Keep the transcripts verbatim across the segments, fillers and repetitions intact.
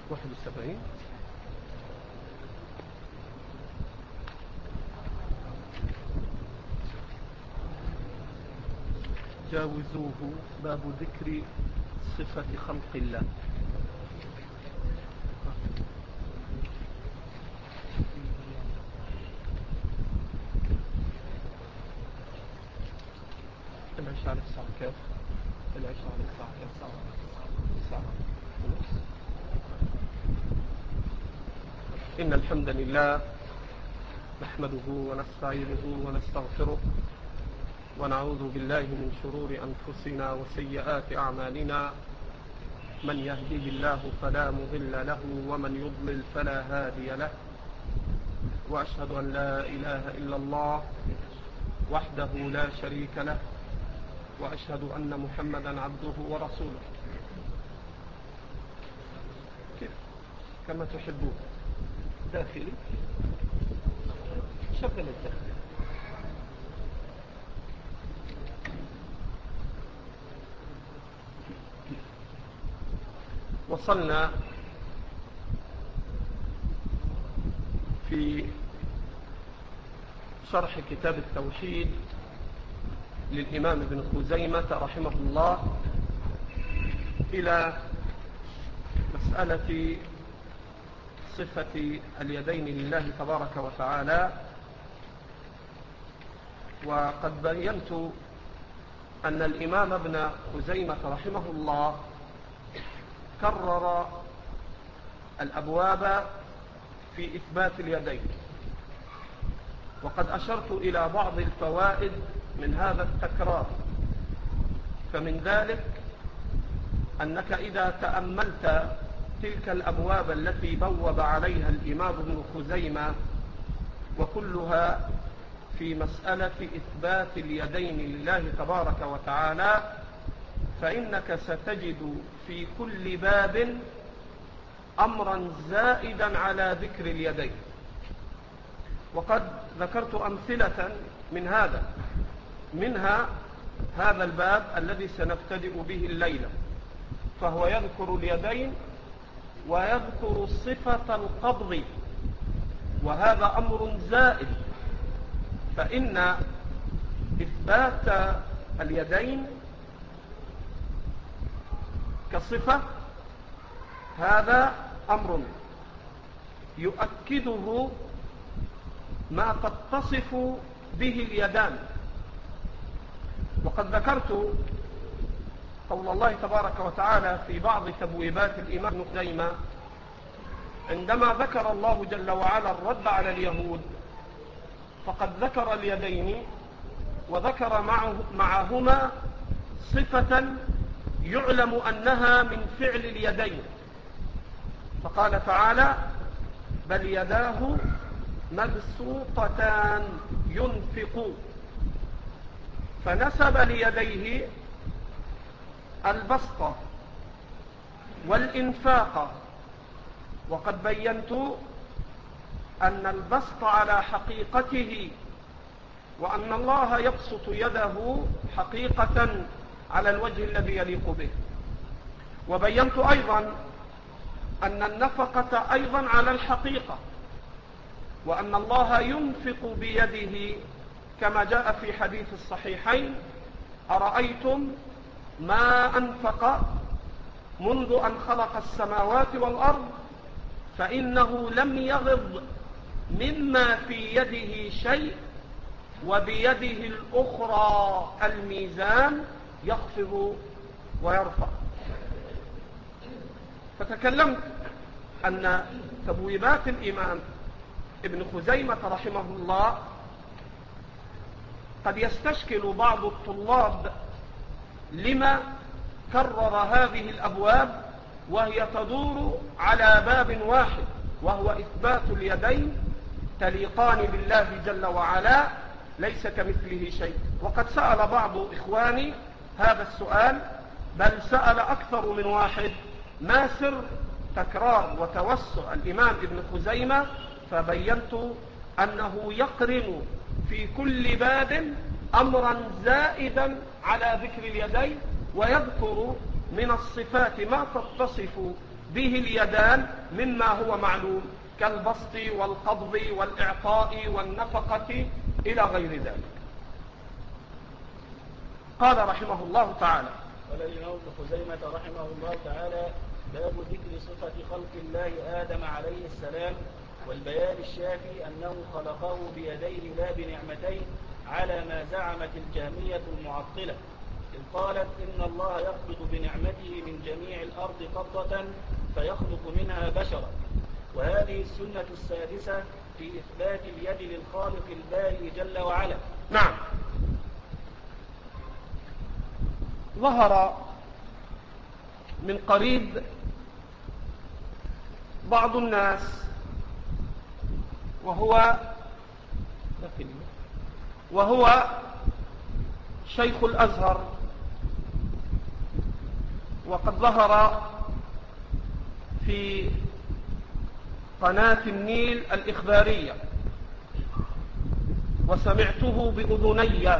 واحد وسبعين. جاوزوه باب ذكر صفة خلق الله. العشاء على الساعة كيف؟ العشاء على الساعة كيف؟ ساعة ساعة ونص. إن الحمد لله نحمده ونستعينه ونستغفره ونعوذ بالله من شرور أنفسنا وسيئات أعمالنا. من يهديه الله فلا مضل له ومن يضلل فلا هادي له. وأشهد أن لا إله إلا الله وحده لا شريك له، وأشهد أن محمدا عبده ورسوله. كيف كما تحبون. داخلي شغل الداخلي. وصلنا في شرح كتاب التوحيد للإمام ابن خزيمة رحمه الله إلى مسألة صفة اليدين لله تبارك وتعالى. وقد بينت أن الإمام ابن خزيمة رحمه الله كرر الأبواب في إثبات اليدين، وقد أشرت إلى بعض الفوائد من هذا التكرار. فمن ذلك أنك إذا تأملت تلك الأبواب التي بوب عليها الإمام ابن خزيمة وكلها في مسألة إثبات اليدين لله تبارك وتعالى، فإنك ستجد في كل باب أمرا زائدا على ذكر اليدين. وقد ذكرت أمثلة من هذا، منها هذا الباب الذي سنبتدئ به الليلة، فهو يذكر اليدين ويذكر صفة القبض، وهذا أمر زائد. فإن إثبات اليدين كصفة هذا أمر يؤكده ما تتصف به اليدان. وقد ذكرت قول الله تبارك وتعالى في بعض تبويبات الإمام ابن خزيمة عندما ذكر الله جل وعلا الرد على اليهود، فقد ذكر اليدين وذكر معه معهما صفة يعلم أنها من فعل اليدين، فقال تعالى: بل يداه مبسوطتان ينفق. فنسب ليديه البسط والإنفاق. وقد بينت أن البسط على حقيقته، وأن الله يبسط يده حقيقة على الوجه الذي يليق به. وبينت أيضا أن النفقة أيضا على الحقيقة، وأن الله ينفق بيده كما جاء في حديث الصحيحين: أرأيتم ما أنفق منذ أن خلق السماوات والأرض فإنه لم يغض مما في يده شيء، وبيده الأخرى الميزان يخفض ويرفع. فتكلمت أن تبويبات الإمام ابن خزيمة رحمه الله قد يستشكل بعض الطلاب لما كرر هذه الأبواب، وهي تدور على باب واحد، وهو إثبات اليدين تليقان بالله جل وعلا، ليس كمثله شيء. وقد سأل بعض إخواني هذا السؤال، بل سأل أكثر من واحد: ما سر تكرار وتوسع الإمام ابن خزيمة؟ فبينت أنه يقرن في كل باب أمرا زائدا على ذكر اليدين، ويذكر من الصفات ما تتصف به اليدان مما هو معلوم كالبسط والقبض والإعطاء والنفقة إلى غير ذلك. قال رحمه الله تعالى: قال الإمام ابن خزيمة رحمه الله تعالى: باب ذكر صفة خلق الله آدم عليه السلام، والبيان الشافي أنه خلقه بيديه لا بنعمتين على ما زعمت الجهمية المعطلة، إذ قالت إن الله يقبض بنعمته من جميع الأرض قبضة فيخلق منها بشرا. وهذه السنة السادسة في إثبات اليد للخالق البارئ جل وعلا. نعم. ظهر من قريب بعض الناس وهو وهو شيخ الأزهر، وقد ظهر في قناة النيل الإخبارية وسمعته بأذني،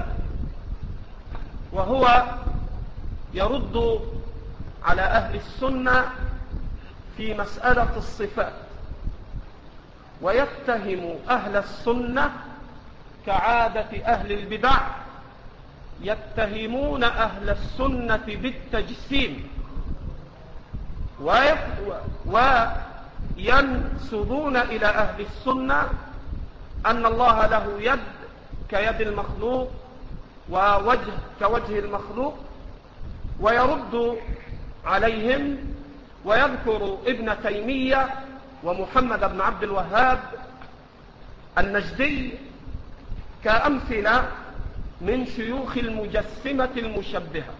وهو يرد على أهل السنة في مسألة الصفات، ويتهم أهل السنة كعادة أهل البدع، يتهمون أهل السنة بالتجسيم وينسبون إلى أهل السنة أن الله له يد كيد المخلوق ووجه كوجه المخلوق، ويرد عليهم ويذكر ابن تيمية ومحمد بن عبد الوهاب النجدي كأمثلة من شيوخ المجسمة المشبهة.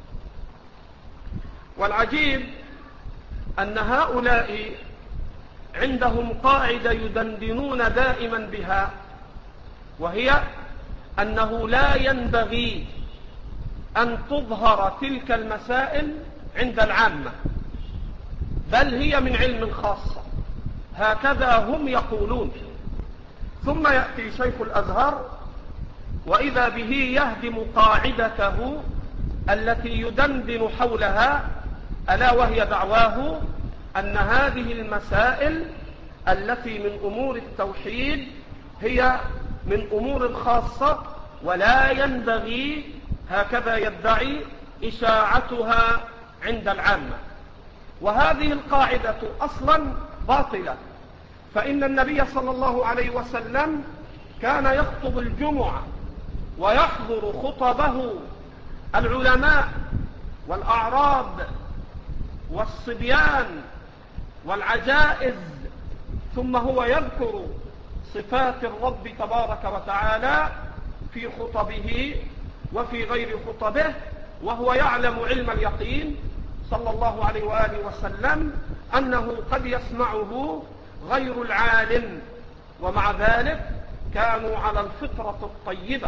والعجيب أن هؤلاء عندهم قاعدة يدندنون دائما بها، وهي أنه لا ينبغي أن تظهر تلك المسائل عند العامة، بل هي من علم الخاصة، هكذا هم يقولون. ثم يأتي شيخ الأزهر وإذا به يهدم قاعدته التي يدندن حولها، ألا وهي دعواه أن هذه المسائل التي من أمور التوحيد هي من أمور الخاصة، ولا ينبغي هكذا يدعي إشاعتها عند العامة. وهذه القاعدة أصلا باطلة، فإن النبي صلى الله عليه وسلم كان يخطب الجمعة ويحضر خطبه العلماء والأعراب والصبيان والعجائز، ثم هو يذكر صفات الرب تبارك وتعالى في خطبه وفي غير خطبه، وهو يعلم علم اليقين صلى الله عليه وآله وسلم أنه قد يسمعه غير العالم، ومع ذلك كانوا على الفطرة الطيبة.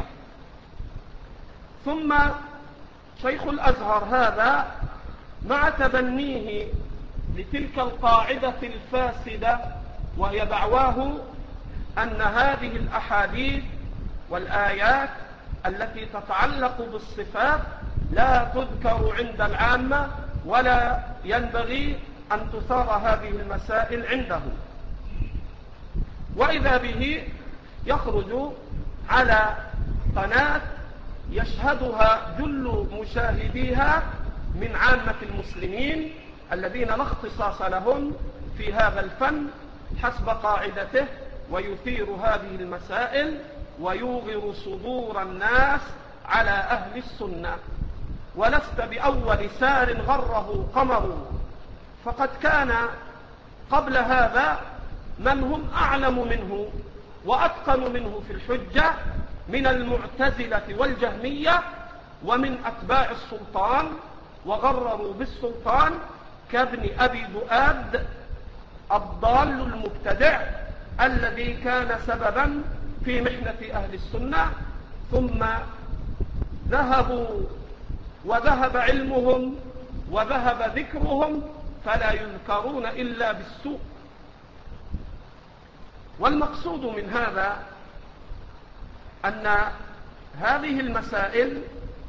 ثم شيخ الأزهر هذا مع تبنيه لتلك القاعدة الفاسدة، وهي دعواه أن هذه الأحاديث والآيات التي تتعلق بالصفات لا تذكر عند العامة، ولا ينبغي أن تثار هذه المسائل عنده. وإذا به يخرج على قناة يشهدها جل مشاهديها من عامة المسلمين الذين لا اختصاص لهم في هذا الفن حسب قاعدته، ويثير هذه المسائل ويوغر صدور الناس على أهل السنة. ولست بأول سار غره قمر، فقد كان قبل هذا من هم أعلم منه وأتقن منه في الحجة من المعتزلة والجهمية ومن أتباع السلطان، وغرروا بالسلطان كابن أبي دؤاد الضال المبتدع الذي كان سببا في محنة أهل السنة، ثم ذهبوا وذهب علمهم وذهب ذكرهم فلا يذكرون إلا بالسوء. والمقصود من هذا أن هذه المسائل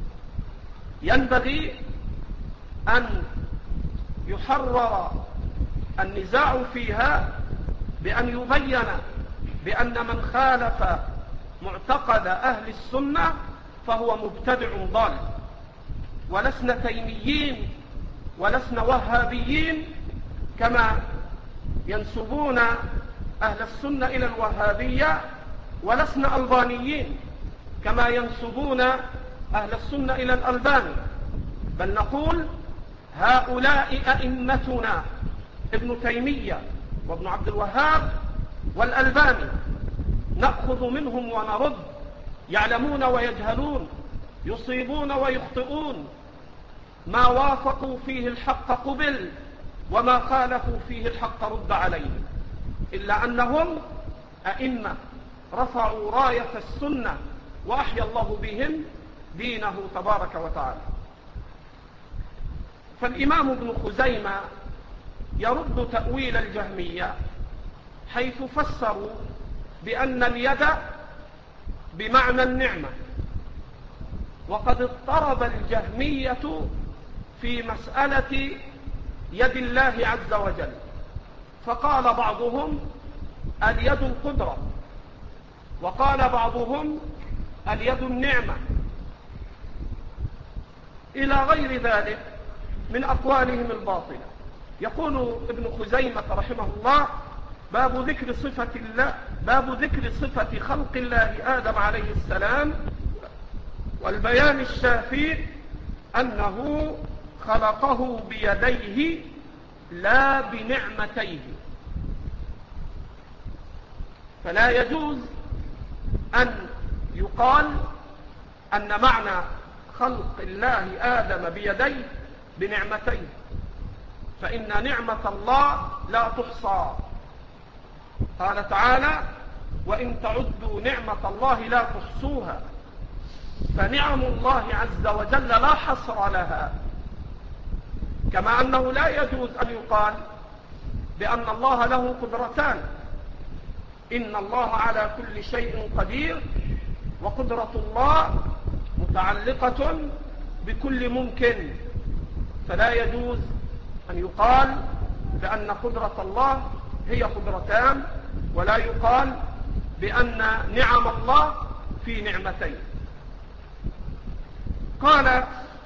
ينبغي أن يحرر النزاع فيها بأن يبين بأن من خالف معتقد أهل السنة فهو مبتدع ضال، ولسنا تيميين ولسنا وهابيين كما ينسبون أهل السنة إلى الوهابية، ولسنا ألبانيين كما ينسبون أهل السنة إلى الألباني، بل نقول هؤلاء أئمتنا ابن تيمية وابن عبد الوهاب والألباني، نأخذ منهم ونرد، يعلمون ويجهلون، يصيبون ويخطئون، ما وافقوا فيه الحق قبل وما خالفوا فيه الحق رد عليه، إلا أنهم أئمة رفعوا راية السنة وأحيا الله بهم دينه تبارك وتعالى. فالإمام ابن خزيمة يرد تأويل الجهمية حيث فسروا بأن اليد بمعنى النعمة، وقد اضطرب الجهمية في مسألة يد الله عز وجل، فقال بعضهم اليد القدرة، وقال بعضهم اليد النعمة، إلى غير ذلك من أقوالهم الباطلة. يقول ابن خزيمة رحمه الله: باب ذكر صفة الله باب ذكر صفة خلق الله آدم عليه السلام، والبيان الشافي أنه خلقه بيديه لا بنعمتيه. فلا يجوز أن يقال أن معنى خلق الله آدم بيديه بنعمتيه، فإن نعمة الله لا تحصى. قال تعالى: وإن تعدوا نعمة الله لا تحصوها. فنعم الله عز وجل لا حصر لها، كما أنه لا يجوز أن يقال بأن الله له قدرتان. إن الله على كل شيء قدير، وقدرة الله متعلقة بكل ممكن، فلا يجوز أن يقال بأن قدرة الله هي قدرتان، ولا يقال بأن نعم الله في نعمتين. قال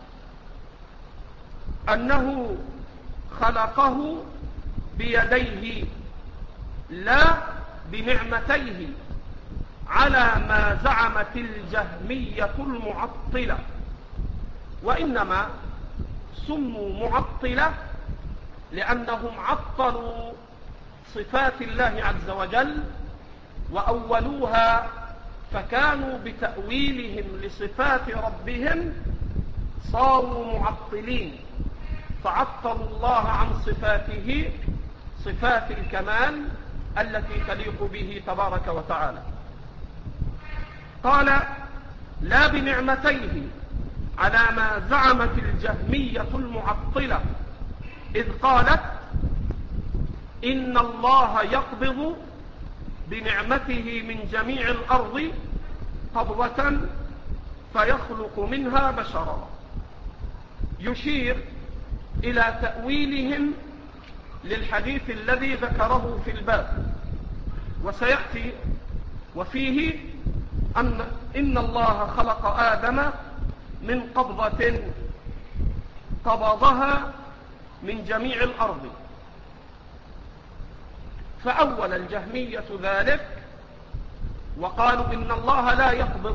أنه خلقه بيديه لا بنعمتيه، على ما زعمت الجهمية المعطلة، وإنما سموا معطلة لأنهم عطلوا صفات الله عز وجل وأولوها، فكانوا بتأويلهم لصفات ربهم صاروا معطلين، فعطلوا الله عن صفاته، صفات الكمال التي تليق به تبارك وتعالى. قال: لا بنعمتيه، على ما زعمت الجهمية المعطلة، إذ قالت: إن الله يقبض بنعمته من جميع الأرض قبضة فيخلق منها بشرا، يشير إلى تأويلهم للحديث الذي ذكره في الباب، وسيأتي وفيه أن إن الله خلق آدم من قبضة قبضها من جميع الأرض. فأول الجهمية ذلك وقالوا إن الله لا يقبض،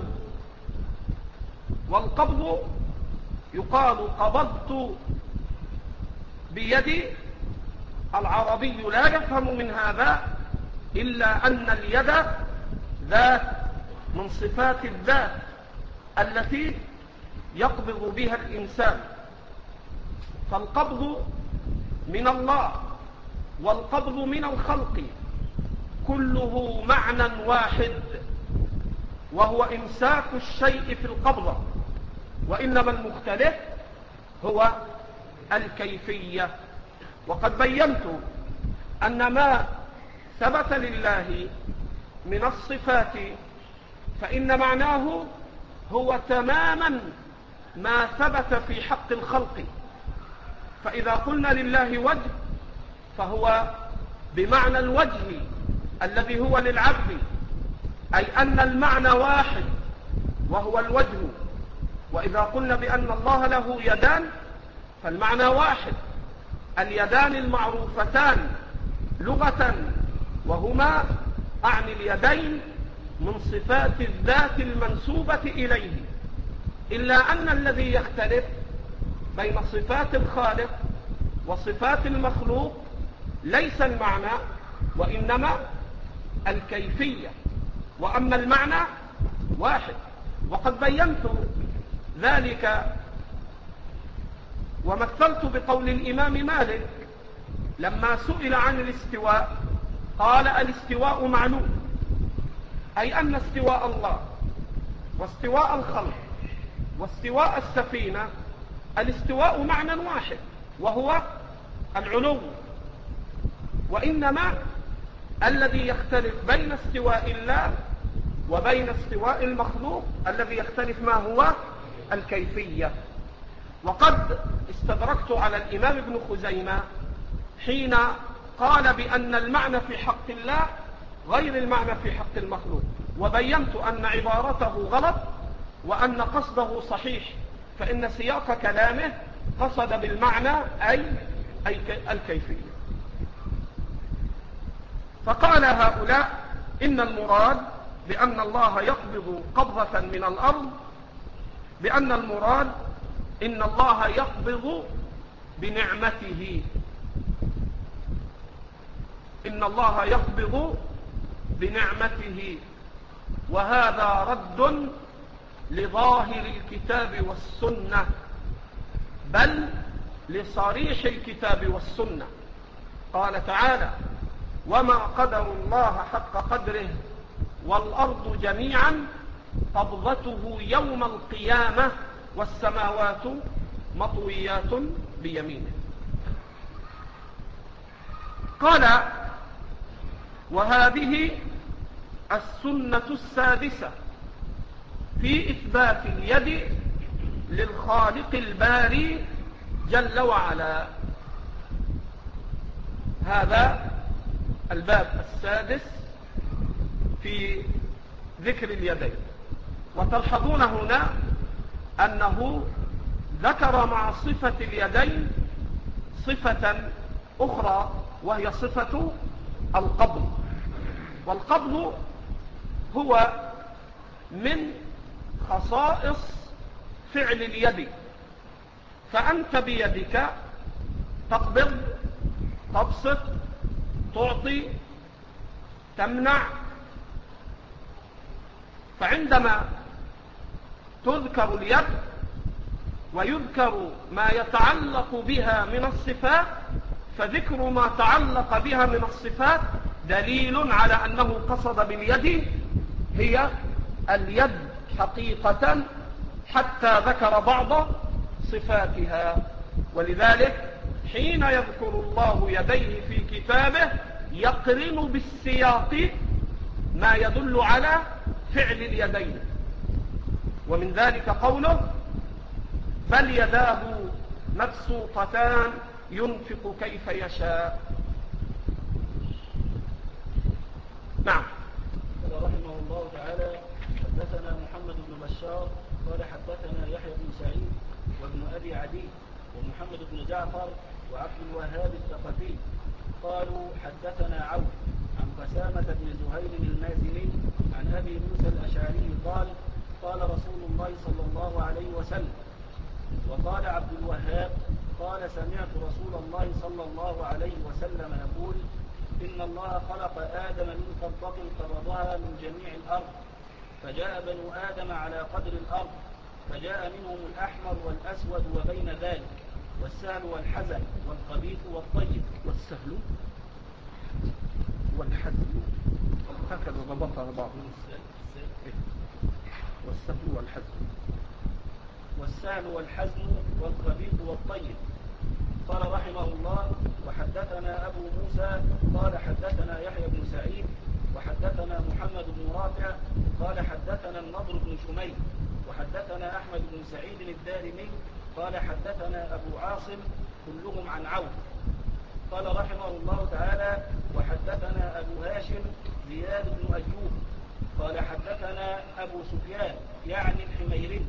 والقبض يقال قبضت بيدي. العربي لا يفهم من هذا إلا أن اليد ذات من صفات الذات التي يقبض بها الإنسان، فالقبض من الله والقبض من الخلق كله معنى واحد، وهو إمساك الشيء في القبضة، وإنما المختلف هو الكيفية. وقد بينت أن ما ثبت لله من الصفات فإن معناه هو تماما ما ثبت في حق الخلق. فإذا قلنا لله وجه فهو بمعنى الوجه الذي هو للعبد، أي أن المعنى واحد وهو الوجه. وإذا قلنا بأن الله له يدان فالمعنى واحد، اليدان المعروفتان لغة، وهما أعني اليدين من صفات الذات المنسوبة إليه، إلا أن الذي يختلف بين صفات الخالق وصفات المخلوق ليس المعنى وإنما الكيفية، وأما المعنى واحد. وقد بينت ذلك ومثلت بقول الإمام مالك لما سئل عن الاستواء قال: الاستواء معلوم، أي أن استواء الله واستواء الخلق واستواء السفينة الاستواء معنى واحد وهو العلو، وإنما الذي يختلف بين استواء الله وبين استواء المخلوق الذي يختلف ما هو الكيفية. وقد استدركت على الإمام ابن خزيمة حين قال بأن المعنى في حق الله غير المعنى في حق المخلوق، وبينت أن عبارته غلط وأن قصده صحيح، فإن سياق كلامه قصد بالمعنى أي, أي الكيفية. فقال هؤلاء إن المراد بأن الله يقبض قبضة من الأرض، بأن المراد إن الله يقبض بنعمته، إن الله يقبض بنعمته، وهذا رد لظاهر الكتاب والسنة، بل لصريح الكتاب والسنة. قال تعالى: وما قدر الله حق قدره والأرض جميعا قبضته يوم القيامة والسماوات مطويات بيمينه. قال: وهذه السنة السادسة في إثبات اليد للخالق الباري جل وعلا. هذا الباب السادس في ذكر اليدين. وتلحظون هنا أنه ذكر مع صفة اليدين صفة أخرى وهي صفة القبض. والقبض هو من خصائص فعل اليد، فأنت بيدك تقبض، تبسط، تعطي، تمنع. فعندما تذكر اليد ويذكر ما يتعلق بها من الصفات، فذكر ما تعلق بها من الصفات دليل على أنه قصد باليد هي اليد حقيقة، حتى ذكر بعض صفاتها. ولذلك حين يذكر الله يديه في كتابه يقرن بالسياق ما يدل على فعل اليدين، ومن ذلك قوله: بل يداه مبسوطتان ينفق كيف يشاء. نعم. قال رحمه الله تعالى: حدثنا محمد بن بشار قال حدثنا يحيى بن سعيد وابن أبي عدي ومحمد بن جعفر وعبد الوهاب الثقفي قالوا حدثنا عوف عن قسامة بن زهير المازني عن أبي موسى الأشعري قال: قال رسول الله صلى الله عليه وسلم. وقال عبد الوهاب قال: سمعت رسول الله صلى الله عليه وسلم يقول: إن الله خلق آدم من قبضة قبضها من جميع الأرض، فجاء بنو آدم على قدر الأرض، فجاء منهم الأحمر والأسود وبين ذلك، والسهل والحزن والخبيث والطيب. والسهل والحزن هكذا ضبطها بعض. والسهل والحزن والسهل والحزن والخبيث والطيب. قال رحمه الله: وحدثنا أبو موسى قال حدثنا يحيى بن سعيد وحدثنا محمد بن رافع قال حدثنا النضر بن شميل وحدثنا أحمد بن سعيد الدارمي قال حدثنا أبو عاصم كلهم عن عوف. قال رحمه الله تعالى: وحدثنا أبو هاشم زياد بن أيوب قال حدثنا أبو سفيان يعني الحميري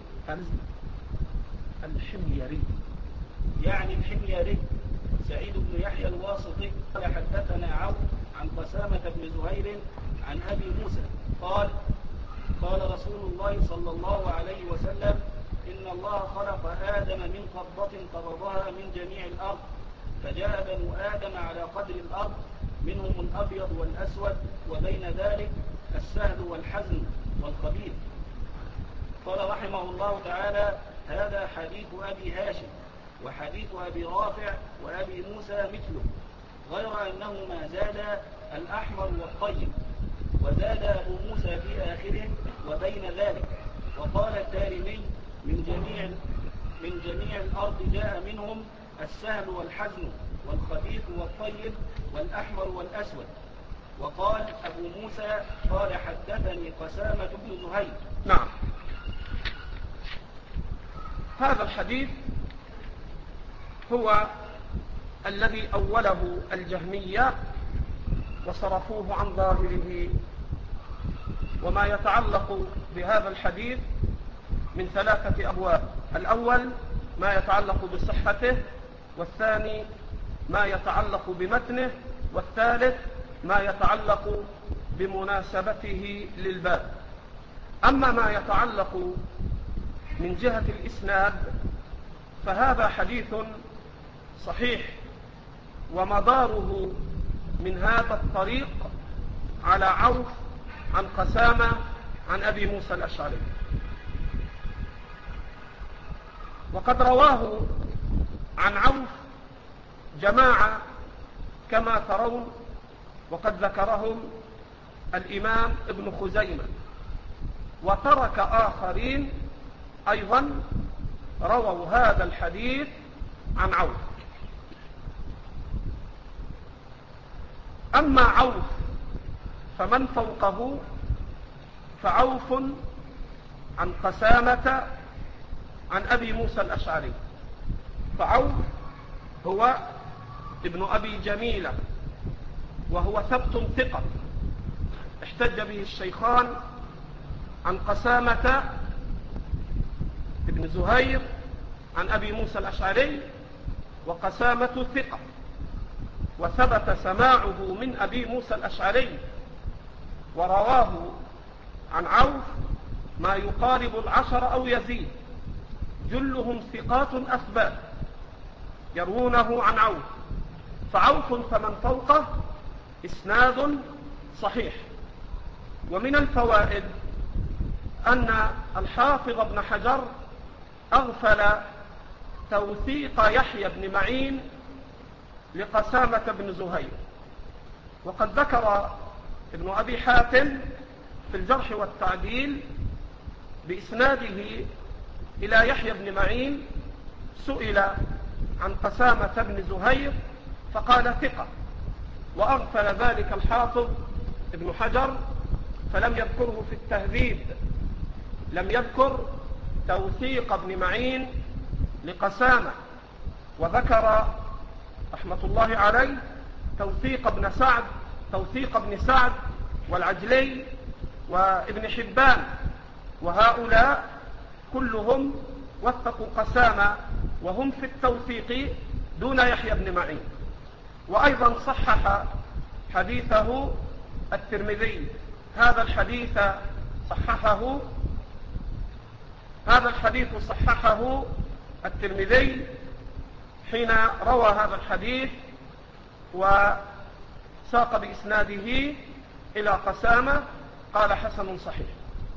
الحميري يعني الحميري سعيد بن يحيى الواسطي قال حدثنا عون عن قسامة بن زهير عن أبي موسى قال: قال رسول الله صلى الله عليه وسلم: إن الله خلق آدم من قبضة قبضها من جميع الأرض، فجاء بنو آدم على قدر الأرض، منهم الأبيض والأسود، وبين ذلك السهل والحزن والخبيث. قال رحمه الله تعالى: هذا حديث أبي هاشم، وحديث أبي رافع وأبي موسى مثله، غير أنه ما زاد الأحمر والطيب، وزاد أبو موسى في آخره وبين ذلك. وقال الدارمي: من جميع من جميع الأرض جاء منهم السهل والحزن والخبيث والطيب والأحمر والأسود. وقال أبو موسى: قال حدثني قسامة بن زهير. نعم. هذا الحديث هو الذي أوله الجهمية وصرفوه عن ظاهره. وما يتعلق بهذا الحديث من ثلاثة أبواب: الأول ما يتعلق بصحته، والثاني ما يتعلق بمتنه، والثالث ما يتعلق بمناسبته للباب. أما ما يتعلق من جهة الإسناد فهذا حديث صحيح، ومداره من هذا الطريق على عوف عن قسامة عن أبي موسى الأشعري. وقد رواه عن عوف جماعة كما ترون، وقد ذكرهم الإمام ابن خزيمة، وترك آخرين أيضا رووا هذا الحديث عن عوف. أما عوف فمن فوقه فعوف عن قسامة عن أبي موسى الأشعري. فعوف هو ابن أبي جميلة، وهو ثبت ثقة احتج به الشيخان عن قسامة ابن زهير عن أبي موسى الأشعري، وقسامة ثقة، وثبت سماعه من أبي موسى الأشعري، ورواه عن عوف ما يقارب العشر أو يزيد، جلهم ثقات أثبات يروونه عن عوف. فعوف فمن فوقه إسناد صحيح. ومن الفوائد أن الحافظ ابن حجر أغفل توثيق يحيى بن معين لقسامة بن زهير. وقد ذكر ابن أبي حاتم في الجرح والتعديل بإسناده إلى يحيى بن معين: سئل عن قسامة بن زهير فقال ثقة. وأغفل ذلك الحافظ ابن حجر فلم يذكره في التهذيب، لم يذكر توثيق ابن معين لقسامة، وذكر رحمة الله عليه توثيق ابن سعد توثيق ابن سعد والعجلي وابن حبان، وهؤلاء كلهم وثقوا قسامة وهم في التوثيق دون يحيى بن معين. وأيضا صحح حديثه الترمذي. هذا الحديث صححه هذا الحديث صححه الترمذي حين روى هذا الحديث وساق بإسناده إلى قسامة، قال: حسن صحيح.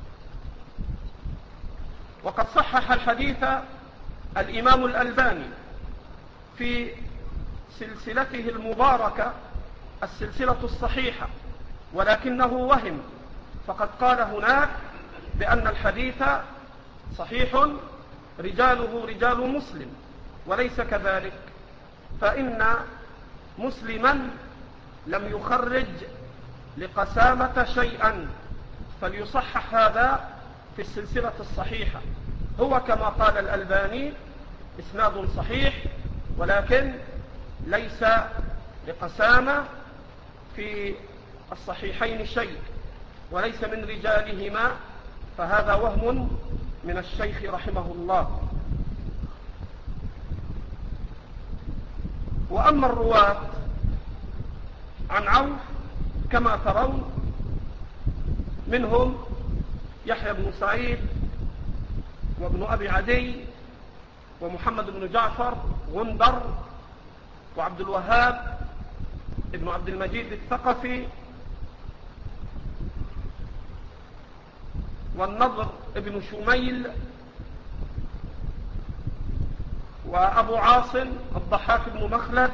وقد صحح الحديث الإمام الألباني في سلسلته المباركة السلسلة الصحيحة، ولكنه وهم، فقد قال هناك بأن الحديث صحيح رجاله رجال مسلم، وليس كذلك، فإن مسلما لم يخرج لقسامة شيئا، فليصحح هذا في السلسلة الصحيحة. هو كما قال الألباني إسناد صحيح، ولكن ليس لقسامة في الصحيحين شيء وليس من رجالهما، فهذا وهم من الشيخ رحمه الله. وأما الرواة عن عوف كما ترون منهم يحيى بن سعيد وابن أبي عدي ومحمد بن جعفر غندر وعبد الوهاب ابن عبد المجيد الثقفي والنضر ابن شميل وأبو عاصم الضحاك بن مخلد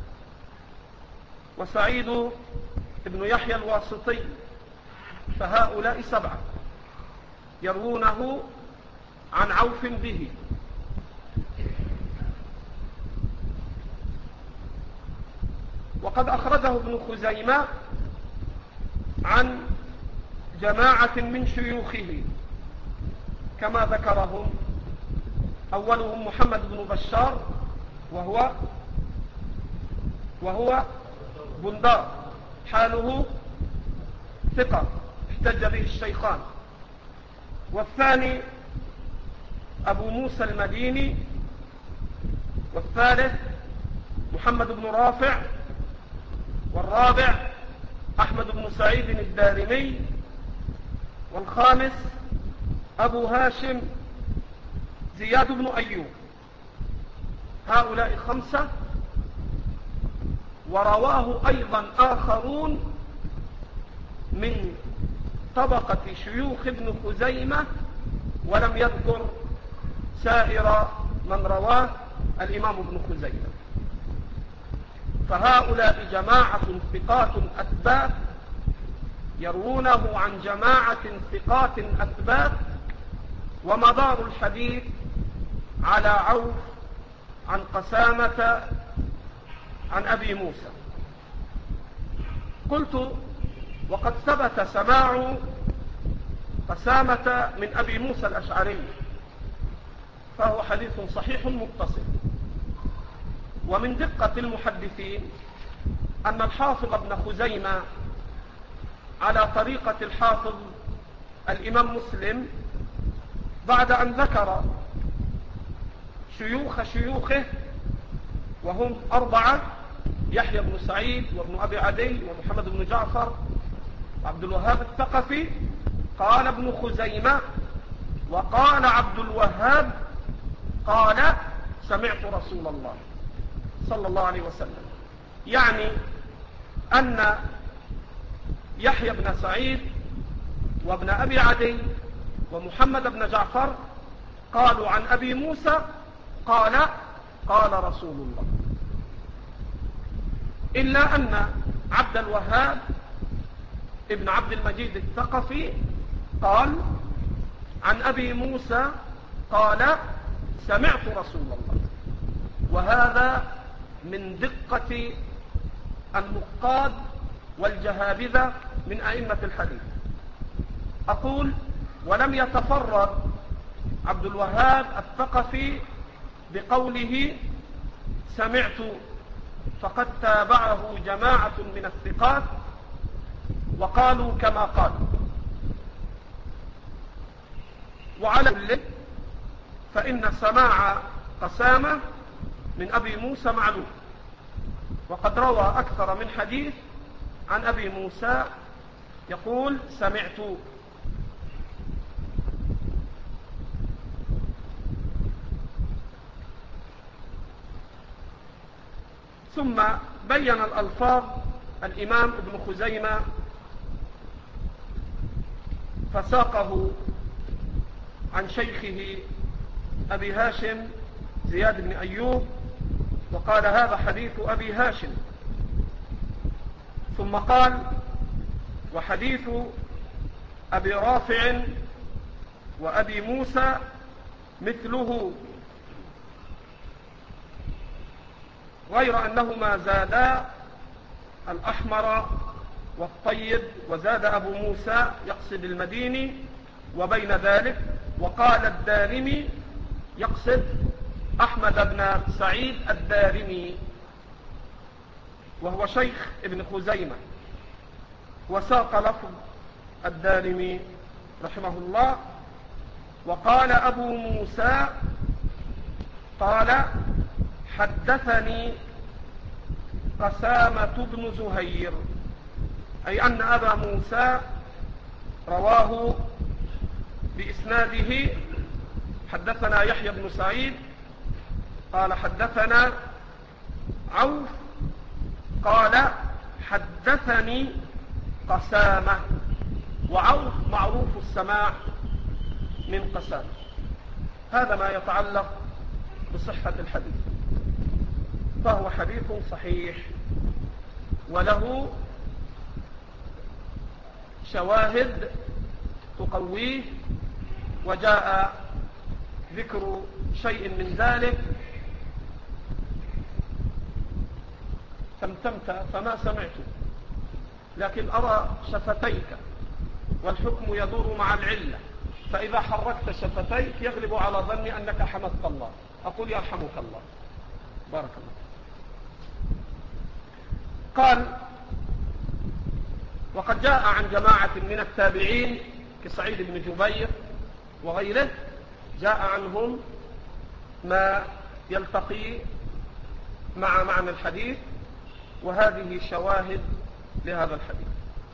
وسعيد ابن يحيى الواسطي، فهؤلاء سبعة يروونه عن عوف به. وقد أخرجه ابن خزيمة عن جماعة من شيوخه كما ذكرهم، أولهم محمد بن بشار وهو وهو بندار، حاله ثقة احتج به الشيخان. والثاني أبو موسى المديني، والثالث محمد بن رافع، والرابع أحمد بن سعيد الدارمي، والخامس أبو هاشم زياد بن أيوب. هؤلاء خمسة، ورواه أيضا آخرون من طبقة شيوخ ابن خزيمة، ولم يذكر سائر من رواه الإمام ابن خزيمة. فهؤلاء جماعة ثقات أثبات يروونه عن جماعة ثقات أثبات، ومدار الحديث على عوف عن قسامة عن أبي موسى. قلت وقد ثبت سماع قسامة من أبي موسى الأشعري، فهو حديث صحيح متصل. ومن دقة المحدثين أن الحافظ ابن خزيمة على طريقة الحافظ الإمام مسلم، بعد أن ذكر شيوخ شيوخه وهم أربعة: يحيى بن سعيد وابن أبي عدي ومحمد بن جعفر وعبد الوهاب الثقفي، قال ابن خزيمة وقال عبد الوهاب قال سمعت رسول الله صلى الله عليه وسلم، يعني أن يحيى بن سعيد وابن أبي عدي ومحمد بن جعفر قالوا عن أبي موسى قال قال رسول الله، إلا أن عبد الوهاب ابن عبد المجيد الثقفي قال عن أبي موسى قال سمعت رسول الله. وهذا من دقة النقاد والجهابذة من أئمة الحديث. أقول ولم يتفرد عبد الوهاب الثقفي بقوله سمعت، فقد تابعه جماعة من الثقات وقالوا كما قال. وعلى كل فإن سماع قسامة من أبي موسى معلوم، وقد روى أكثر من حديث عن أبي موسى يقول سمعت. ثم بين الألفاظ الإمام ابن خزيمة فساقه عن شيخه أبي هاشم زياد بن أيوب وقال هذا حديث أبي هاشم، ثم قال وحديث أبي رافع وأبي موسى مثله، غير أنهما زادا الأحمر والطيب، وزاد أبو موسى يقصد المديني وبين ذلك، وقال الدارمي يقصد أحمد بن سعيد الدارمي. وهو شيخ ابن خزيمة، وساق لفظ الدارمي رحمه الله. وقال أبو موسى قال حدثني قسامة بن زهير، أي أن أبا موسى رواه بإسناده: حدثنا يحيى بن سعيد قال حدثنا عوف قال حدثني قسامة، وعوف معروف السماع من قسامة. هذا ما يتعلق بصحة الحديث، فهو حديث صحيح وله شواهد تقويه، وجاء ذكر شيء من ذلك. تمتمت فما سمعت، لكن أرى شفتيك، والحكم يدور مع العلة، فإذا حركت شفتيك يغلب على ظني أنك حمدت الله. أقول يرحمك الله، بارك الله. قال: وقد جاء عن جماعة من التابعين كسعيد بن جبير وغيره، جاء عنهم ما يلتقي مع معنى الحديث، وهذه شواهد لهذا الحديث.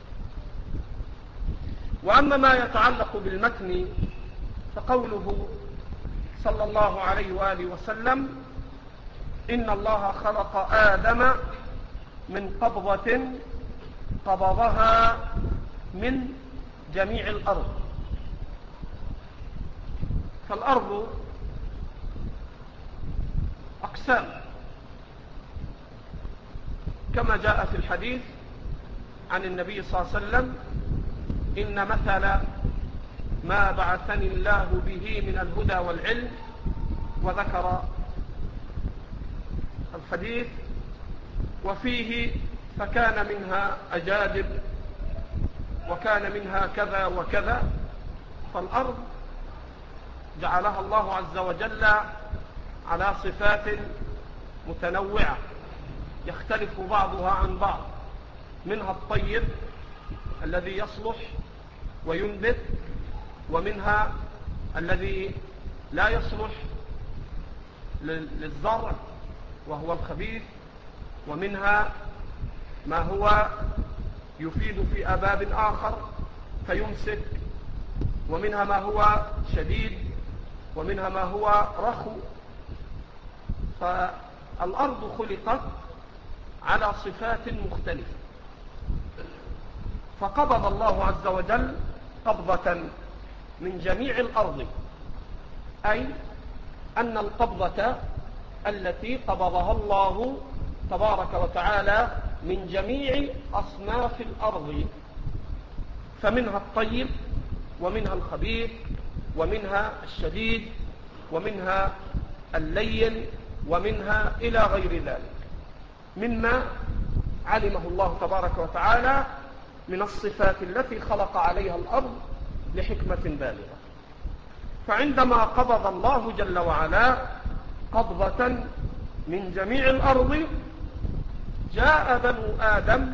وأما ما يتعلق بالمتن فقوله صلى الله عليه وآله وسلم: إن الله خلق آدم من قبضة قبضها من جميع الأرض. فالأرض أقسام كما جاء في الحديث عن النبي صلى الله عليه وسلم: إن مثل ما بعثني الله به من الهدى والعلم، وذكر الحديث وفيه: فكان منها أجادب، وكان منها كذا وكذا. فالأرض جعلها الله عز وجل على صفات متنوعة يختلف بعضها عن بعض، منها الطيب الذي يصلح وينبت، ومنها الذي لا يصلح للزرع وهو الخبيث، ومنها ما هو يفيد في أباب آخر فيمسك، ومنها ما هو شديد، ومنها ما هو رخو. فالأرض خلقت على صفات مختلفة، فقبض الله عز وجل قبضة من جميع الأرض، أي أن القبضة التي قبضها الله تبارك وتعالى من جميع أصناف الأرض، فمنها الطيب، ومنها الخبيث، ومنها الشديد، ومنها اللين، ومنها إلى غير ذلك مما علمه الله تبارك وتعالى من الصفات التي خلق عليها الأرض لحكمة بالغة. فعندما قبض الله جل وعلا قبضة من جميع الأرض، جاء بنو آدم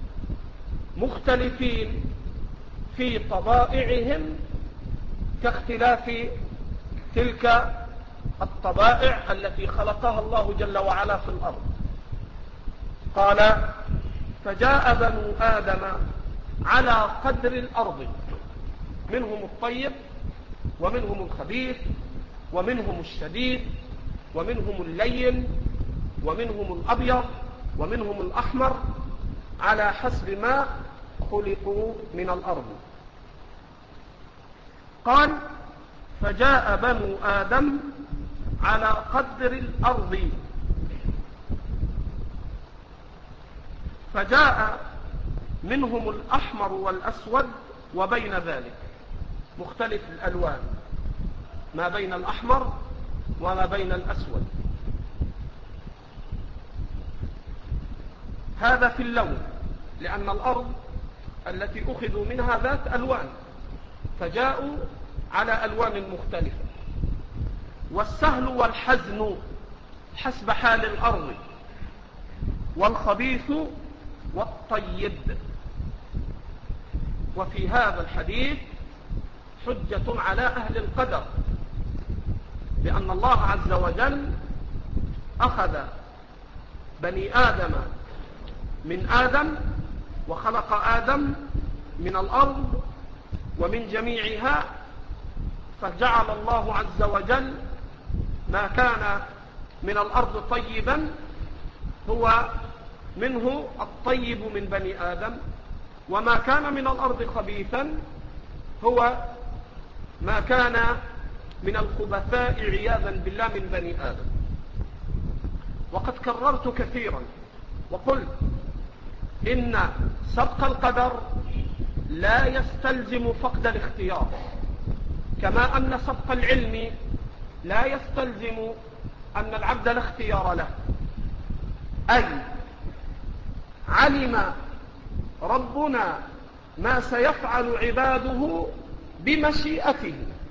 مختلفين في طبائعهم كاختلاف تلك الطبائع التي خلقها الله جل وعلا في الأرض. قال: فجاء بنو آدم على قدر الأرض، منهم الطيب، ومنهم الخبيث، ومنهم الشديد، ومنهم اللين، ومنهم الأبيض، ومنهم الأحمر، على حسب ما خلقوا من الأرض. قال: فجاء بنو آدم على قدر الأرض، فجاء منهم الأحمر والأسود، وبين ذلك مختلف الألوان، ما بين الأحمر وما بين الأسود. هذا في اللون، لأن الأرض التي أخذوا منها ذات ألوان، فجاءوا على ألوان مختلفة. والسهل والحزن حسب حال الأرض، والخبيث والطيب. وفي هذا الحديث حجة على أهل القدر، بأن الله عز وجل أخذ بني آدم من آدم وخلق آدم من الأرض ومن جميعها، فجعل الله عز وجل ما كان من الأرض طيبا هو منه الطيب من بني آدم، وما كان من الأرض خبيثا هو ما كان من الخبثاء عياذا بالله من بني آدم. وقد كررت كثيرا وقلت إن سبق القدر لا يستلزم فقد الاختيار، كما أن سبق العلم لا يستلزم أن العبد لا اختيار له. أي علم ربنا ما سيفعل عباده بمشيئته،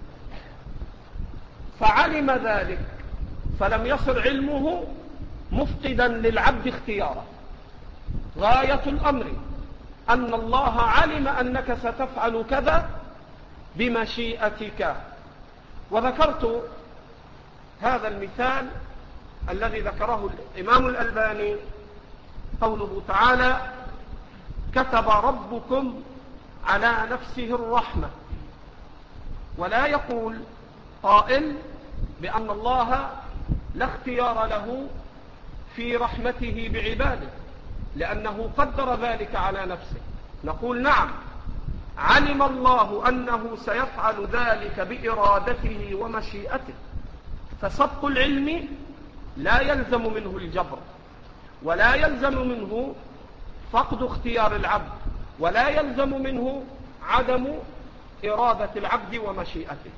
فعلم ذلك، فلم يصر علمه مفقدا للعبد اختياره. غاية الأمر أن الله علم أنك ستفعل كذا بمشيئتك. وذكرت هذا المثال الذي ذكره الإمام الألباني، قوله تعالى: كتب ربكم على نفسه الرحمة. ولا يقول قائل بأن الله لا اختيار له في رحمته بعباده لأنه قدر ذلك على نفسه. نقول نعم، علم الله أنه سيفعل ذلك بإرادته ومشيئته، فسبق العلم لا يلزم منه الجبر، ولا يلزم منه فقد اختيار العبد، ولا يلزم منه عدم إرادة العبد ومشيئته.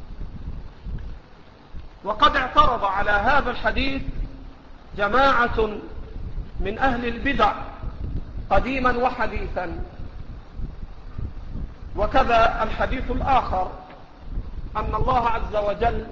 وقد اعترض على هذا الحديث جماعة من أهل البدع قديما وحديثا. وكذا الحديث الآخر أن الله عز وجل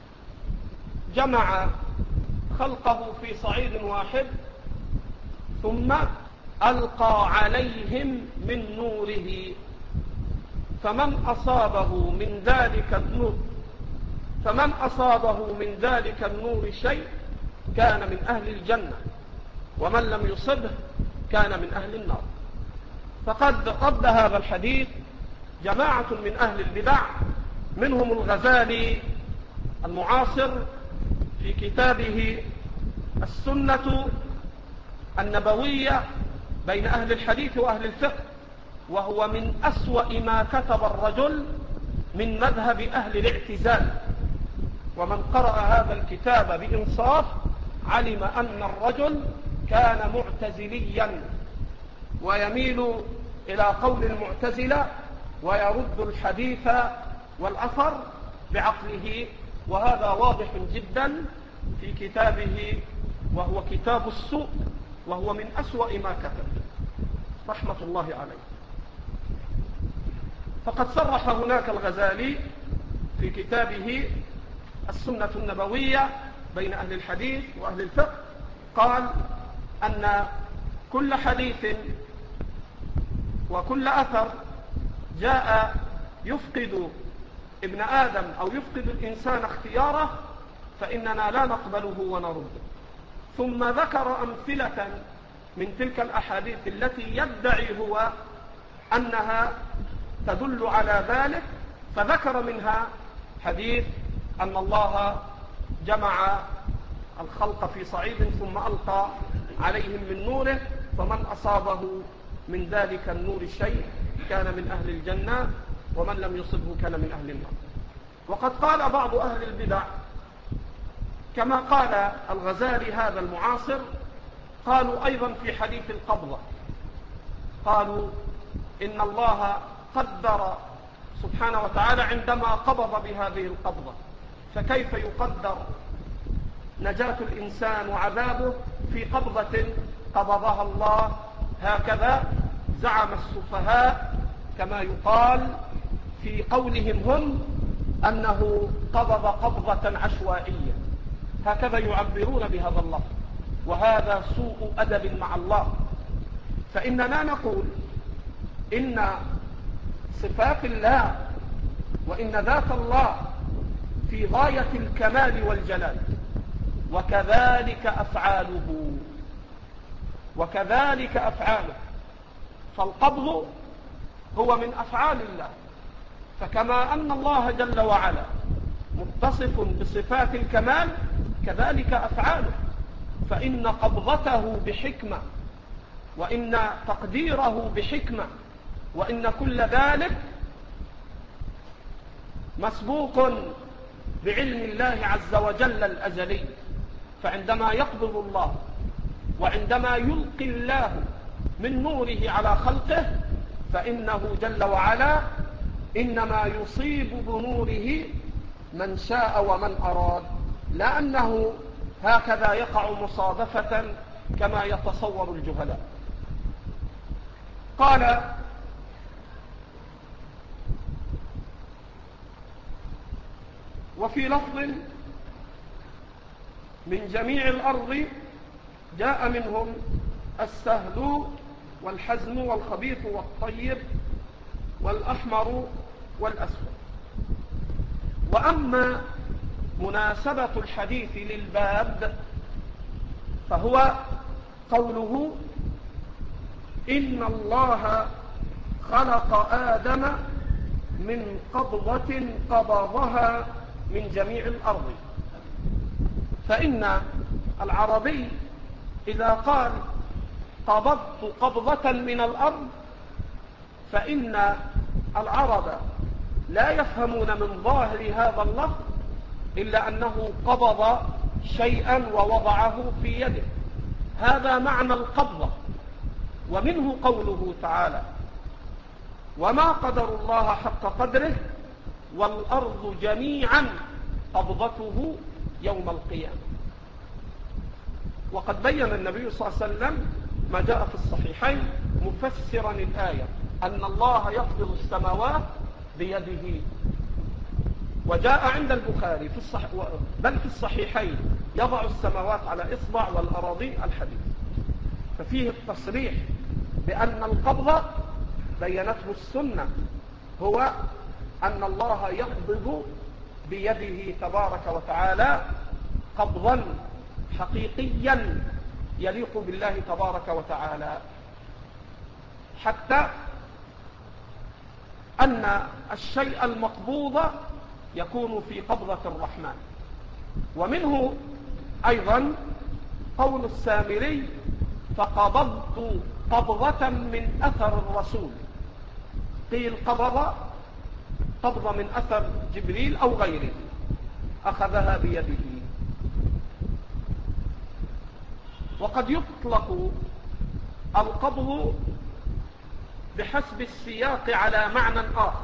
جمع خلقه في صعيد واحد ثم ألقى عليهم من نوره، فمن أصابه من ذلك النور فمن أصابه من ذلك النور شيء كان من أهل الجنة، ومن لم يصبه كان من أهل النار. فقد رد هذا الحديث جماعة من أهل البدع، منهم الغزالي المعاصر في كتابه السنة النبوية بين أهل الحديث وأهل الفقه، وهو من أسوأ ما كتب الرجل من مذهب أهل الاعتزال. ومن قرأ هذا الكتاب بإنصاف علم أن الرجل كان معتزليا ويميل إلى قول المعتزلة ويرد الحديث والأثر بعقله، وهذا واضح جدا في كتابه، وهو كتاب السوء، وهو من أسوأ ما كتب رحمة الله عليه. فقد صرح هناك الغزالي في كتابه السنة النبوية بين أهل الحديث وأهل الفقه، قال أن كل حديث وكل أثر جاء يفقد ابن آدم أو يفقد الإنسان اختياره فإننا لا نقبله ونرده. ثم ذكر أمثلة من تلك الأحاديث التي يدعي هو أنها تدل على ذلك، فذكر منها حديث أن الله جمع الخلق في صعيد ثم ألقى عليهم من نوره، فمن أصابه من ذلك النور شيء كان من أهل الجنة، ومن لم يصبه كان من أهل النار. وقد قال بعض أهل البدع كما قال الغزالي هذا المعاصر، قالوا أيضا في حديث القبضة، قالوا إن الله قدر سبحانه وتعالى عندما قبض بهذه القبضة، فكيف يقدر نجاة الإنسان وعذابه في قبضة قبضها الله؟ هكذا زعم السفهاء كما يقال في قولهم هم أنه قبض قبضة عشوائية، هكذا يعبرون بهذا اللفظ. وهذا سوء أدب مع الله. فإننا نقول إن صفات الله وإن ذات الله في غاية الكمال والجلال، وكذلك أفعاله وكذلك أفعاله فالقبض هو من أفعال الله، فكما أن الله جل وعلا متصف بصفات الكمال كذلك أفعاله، فإن قبضته بحكمة، وإن تقديره بحكمة، وإن كل ذلك مسبوق بعلم الله عز وجل الأزلي. فعندما يقبض الله وعندما يلقي الله من نوره على خلقه فإنه جل وعلا إنما يصيب بنوره من شاء ومن أراد، لأنه هكذا يقع مصادفة كما يتصور الجهلاء. قال: وفي لفظ: من جميع الأرض جاء منهم السهل والحزن والخبيث والطيب والأحمر والأسود. وأما مناسبة الحديث للباب فهو قوله: إن الله خلق آدم من قبضة قبضها من جميع الأرض. فإن العربي إذا قال قبضت قبضة من الأرض فإن العرب لا يفهمون من ظاهر هذا اللفظ إلا أنه قبض شيئا ووضعه في يده، هذا معنى القبضة. ومنه قوله تعالى: وما قدر الله حق قدره والأرض جميعا قبضته يوم القيامة. وقد بين النبي صلى الله عليه وسلم ما جاء في الصحيحين مفسرا الآية أن الله يقبض السماوات بيده. وجاء عند البخاري في الصح... بل في الصحيحين يضع السماوات على إصبع والأراضي الحديد. ففيه التصريح بأن القبض بينته السنة هو أن الله يقبض بيده تبارك وتعالى قبضا حقيقيا يليق بالله تبارك وتعالى، حتى أن الشيء المقبوض يكون في قبضة الرحمن. ومنه أيضا قول السامري: فقبضت قبضة من أثر الرسول. قيل قبض قبضة من أثر جبريل أو غيره، أخذها بيده. وقد يطلق القبض بحسب السياق على معنى آخر،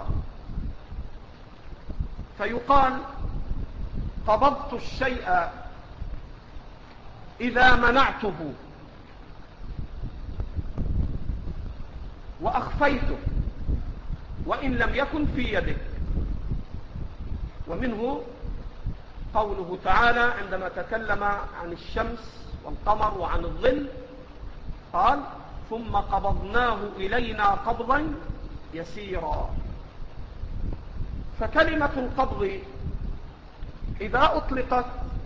فيقال: قبضت الشيء إذا منعته وأخفيته وإن لم يكن في يدك. ومنه قوله تعالى عندما تكلم عن الشمس والقمر وعن الظل قال: ثم قبضناه إلينا قبضا يسيرا. فكلمة القبض إذا أطلقت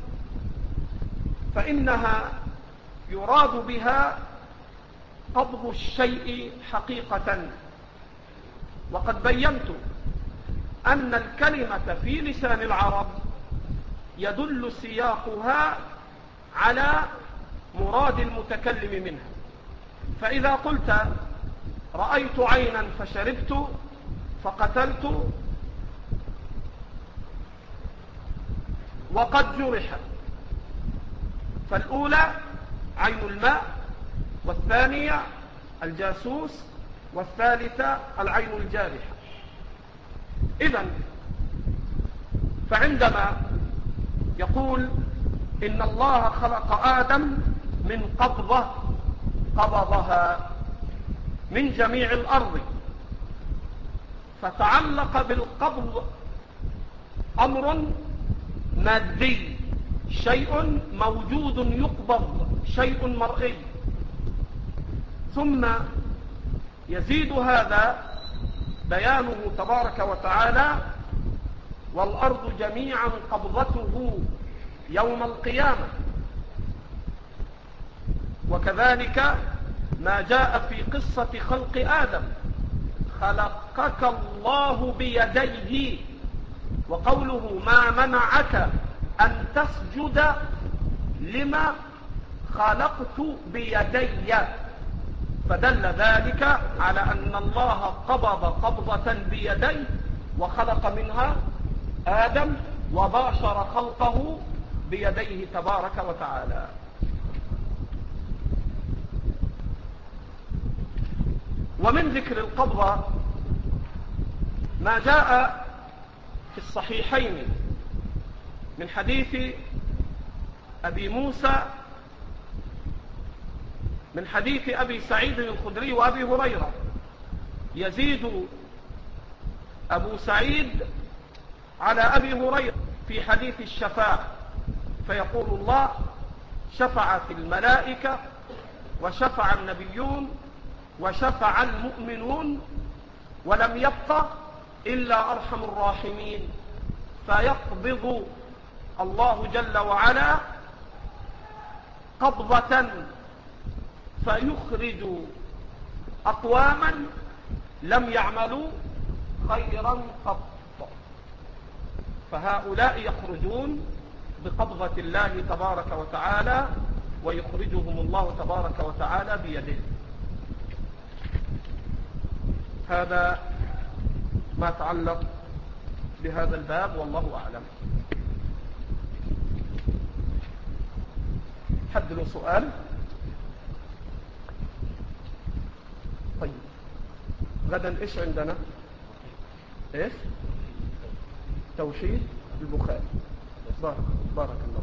فإنها يراد بها قبض الشيء حقيقة. وقد بينت أن الكلمة في لسان العرب يدل سياقها على مراد المتكلم منها. فإذا قلت: رأيت عينا فشربت فقتلت وقد جرح، فالأولى عين الماء، والثانية الجاسوس، والثالثة العين الجارحة. إذن فعندما يقول إن الله خلق آدم من قبضة قبضها من جميع الأرض، فتعلق بالقبض أمر مادي، شيء موجود يقبض شيء مرئي. ثم يزيد هذا بيانه تبارك وتعالى: والأرض جميعا قبضته يوم القيامة. وكذلك ما جاء في قصة خلق آدم: خلقك الله بيديه. وقوله: ما منعك أن تسجد لما خلقت بيدي، فدل ذلك على أن الله قبض قبضة بيديه وخلق منها آدم وباشر خلقه بيديه تبارك وتعالى. ومن ذكر القبضة ما جاء في الصحيحين من حديث أبي موسى من حديث أبي سعيد الخدري وأبي هريرة. يزيد أبو سعيد على أبي هريرة في حديث الشفاعة، فيقول الله: شفعت الملائكة وشفع النبيون وشفع المؤمنون ولم يبق إلا أرحم الراحمين، فيقبض الله جل وعلا قبضة فيخرج أقواما لم يعملوا خيرا قط، فهؤلاء يخرجون بقبضة الله تبارك وتعالى ويخرجهم الله تبارك وتعالى بيده. هذا ما يتعلق بهذا الباب، والله أعلم. حد له سؤال؟ طيب، غدا إيش عندنا؟ إيش؟ توحيد البخاري. بارك, بارك الله.